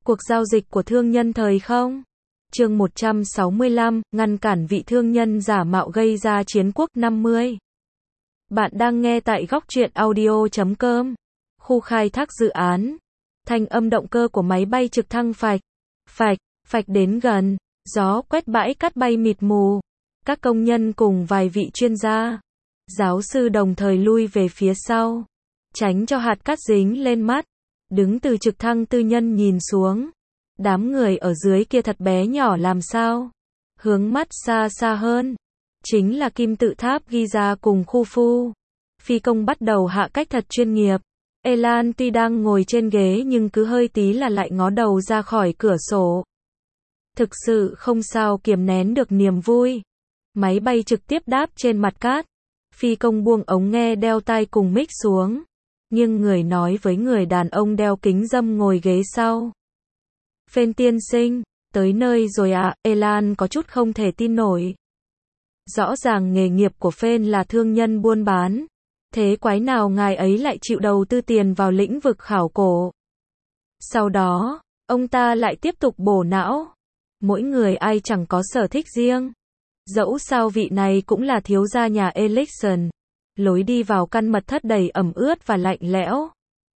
Cuộc giao dịch của thương nhân thời không? Chương 165, ngăn cản vị thương nhân giả mạo gây ra chiến quốc 50. Bạn đang nghe tại góc truyện audio.com. Khu khai thác dự án. Thanh âm động cơ của máy bay trực thăng phạch, phạch đến gần, gió quét bãi cát bay mịt mù. Các công nhân cùng vài vị chuyên gia, giáo sư đồng thời lui về phía sau, tránh cho hạt cát dính lên mắt. Đứng từ trực thăng tư nhân nhìn xuống, đám người ở dưới kia thật bé nhỏ làm sao. Hướng mắt xa xa hơn, chính là kim tự tháp Giza cùng Khufu. Phi công bắt đầu hạ cách thật chuyên nghiệp. Elan tuy đang ngồi trên ghế nhưng cứ hơi tí là lại ngó đầu ra khỏi cửa sổ. Thực sự không sao kiềm nén được niềm vui. Máy bay trực tiếp đáp trên mặt cát. Phi công buông ống nghe đeo tai cùng mic xuống, nhưng người nói với người đàn ông đeo kính râm ngồi ghế sau. Phên tiên sinh, tới nơi rồi à? Elan có chút không thể tin nổi. Rõ ràng nghề nghiệp của Phên là thương nhân buôn bán. Thế quái nào ngài ấy lại chịu đầu tư tiền vào lĩnh vực khảo cổ? Sau đó, ông ta lại tiếp tục bổ não. Mỗi người ai chẳng có sở thích riêng. Dẫu sao vị này cũng là thiếu gia nhà Elixon. Lối đi vào căn mật thất đầy ẩm ướt và lạnh lẽo.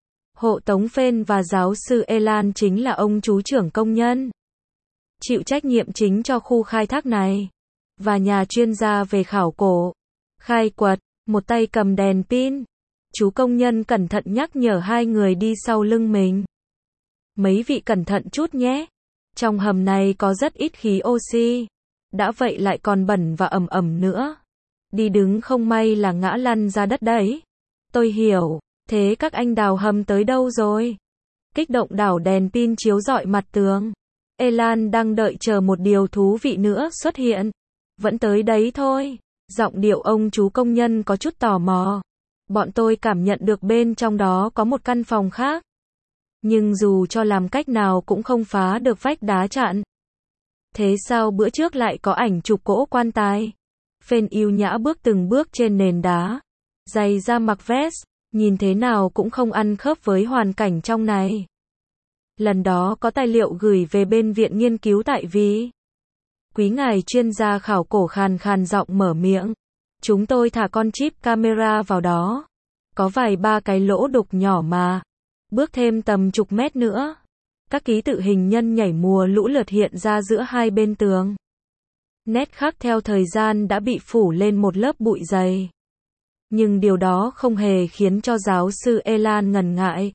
Hộ tống Phên và giáo sư Elan chính là ông chú trưởng công nhân, chịu trách nhiệm chính cho khu khai thác này, và nhà chuyên gia về khảo cổ, khai quật, một tay cầm đèn pin. Chú công nhân cẩn thận nhắc nhở hai người đi sau lưng mình. Mấy vị cẩn thận chút nhé. Trong hầm này có rất ít khí oxy. Đã vậy lại còn bẩn và ẩm ẩm nữa. Đi đứng không may là ngã lăn ra đất đấy. Tôi hiểu. Thế các anh đào hầm tới đâu rồi? Kích động đảo đèn pin chiếu rọi mặt tường. Elan đang đợi chờ một điều thú vị nữa xuất hiện. Vẫn tới đấy thôi. Giọng điệu ông chú công nhân có chút tò mò. Bọn tôi cảm nhận được bên trong đó có một căn phòng khác. Nhưng dù cho làm cách nào cũng không phá được vách đá chặn. Thế sao bữa trước lại có ảnh chụp cỗ quan tài? Phên yêu nhã bước từng bước trên nền đá. Giày da mặc vest, nhìn thế nào cũng không ăn khớp với hoàn cảnh trong này. Lần đó có tài liệu gửi về bên viện nghiên cứu tại vì. Quý ngài chuyên gia khảo cổ khàn khàn giọng mở miệng. Chúng tôi thả con chip camera vào đó. Có vài ba cái lỗ đục nhỏ mà. Bước thêm tầm chục mét nữa. Các ký tự hình nhân nhảy mùa lũ lượt hiện ra giữa hai bên tường. Nét khắc theo thời gian đã bị phủ lên một lớp bụi dày. Nhưng điều đó không hề khiến cho giáo sư Elan ngần ngại.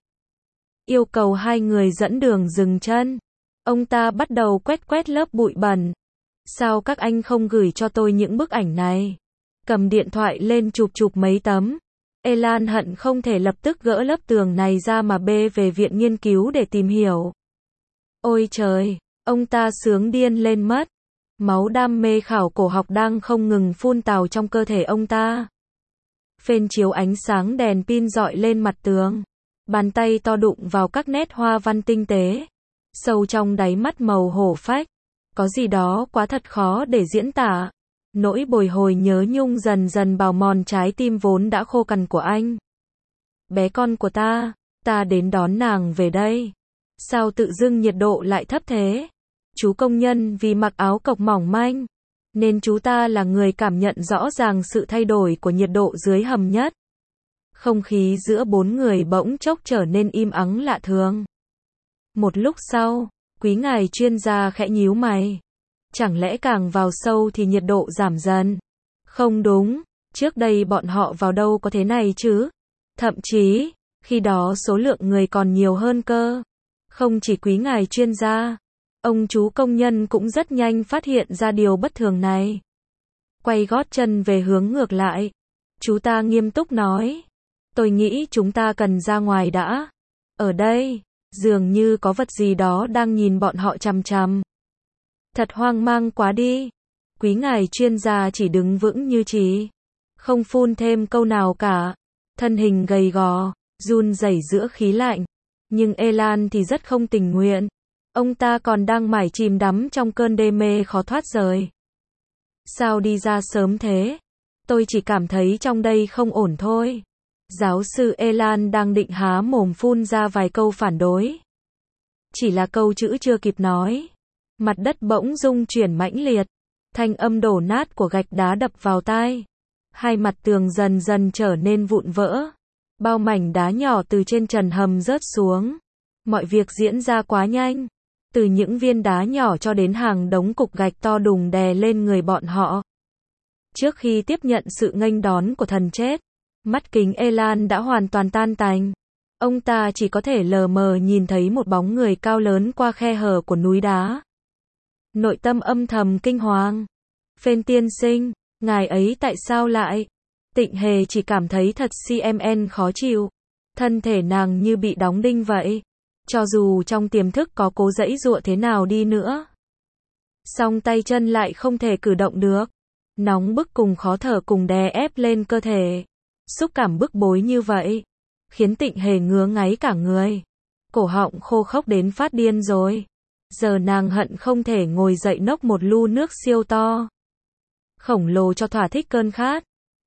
Yêu cầu hai người dẫn đường dừng chân. Ông ta bắt đầu quét lớp bụi bẩn. Sao các anh không gửi cho tôi những bức ảnh này? Cầm điện thoại lên chụp mấy tấm. Elan hận không thể lập tức gỡ lớp tường này ra mà bê về viện nghiên cứu để tìm hiểu. Ôi trời, ông ta sướng điên lên mất. Máu đam mê khảo cổ học đang không ngừng phun trào trong cơ thể ông ta. Phên chiếu ánh sáng đèn pin rọi lên mặt tường. Bàn tay to đụng vào các nét hoa văn tinh tế. Sâu trong đáy mắt màu hổ phách. Có gì đó quá thật khó để diễn tả. Nỗi bồi hồi nhớ nhung dần dần bào mòn trái tim vốn đã khô cằn của anh. Bé con của ta đến đón nàng về đây. Sao tự dưng nhiệt độ lại thấp thế? Chú công nhân vì mặc áo cộc mỏng manh, nên chú ta là người cảm nhận rõ ràng sự thay đổi của nhiệt độ dưới hầm nhất. Không khí giữa bốn người bỗng chốc trở nên im ắng lạ thường. Một lúc sau, quý ngài chuyên gia khẽ nhíu mày. Chẳng lẽ càng vào sâu thì nhiệt độ giảm dần? Không đúng, trước đây bọn họ vào đâu có thế này chứ? Thậm chí, khi đó số lượng người còn nhiều hơn cơ. Không chỉ quý ngài chuyên gia, ông chú công nhân cũng rất nhanh phát hiện ra điều bất thường này. Quay gót chân về hướng ngược lại. Chú ta nghiêm túc nói. Tôi nghĩ chúng ta cần ra ngoài đã. Ở đây, dường như có vật gì đó đang nhìn bọn họ chằm chằm. Thật hoang mang quá đi. Quý ngài chuyên gia chỉ đứng vững như chỉ. Không phun thêm câu nào cả. Thân hình gầy gò, run rẩy giữa khí lạnh. Nhưng Elan thì rất không tình nguyện. Ông ta còn đang mải chìm đắm trong cơn đê mê khó thoát rời. Sao đi ra sớm thế? Tôi chỉ cảm thấy trong đây không ổn thôi. Giáo sư Elan đang định há mồm phun ra vài câu phản đối. Chỉ là câu chữ chưa kịp nói, mặt đất bỗng rung chuyển mãnh liệt, thanh âm đổ nát của gạch đá đập vào tai. Hai mặt tường dần dần trở nên vụn vỡ. Bao mảnh đá nhỏ từ trên trần hầm rớt xuống. Mọi việc diễn ra quá nhanh. Từ những viên đá nhỏ cho đến hàng đống cục gạch to đùng đè lên người bọn họ. Trước khi tiếp nhận sự nghênh đón của thần chết, mắt kính Elan đã hoàn toàn tan tành. Ông ta chỉ có thể lờ mờ nhìn thấy một bóng người cao lớn qua khe hở của núi đá. Nội tâm âm thầm kinh hoàng. Phên tiên sinh, ngài ấy tại sao lại? Tịnh Hề chỉ cảm thấy thật CMN khó chịu. Thân thể nàng như bị đóng đinh vậy. Cho dù trong tiềm thức có cố giãy giụa thế nào đi nữa, song tay chân lại không thể cử động được. Nóng bức cùng khó thở cùng đè ép lên cơ thể. Xúc cảm bức bối như vậy khiến Tịnh Hề ngứa ngáy cả người. Cổ họng khô khốc đến phát điên rồi. Giờ nàng hận không thể ngồi dậy nốc một lu nước siêu to, khổng lồ cho thỏa thích cơn khát.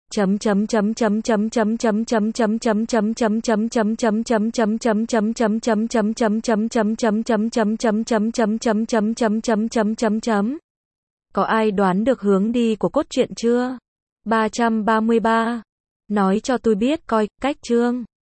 Có ai đoán được hướng đi của cốt truyện chưa? 333. Nói cho tôi biết coi, cách chương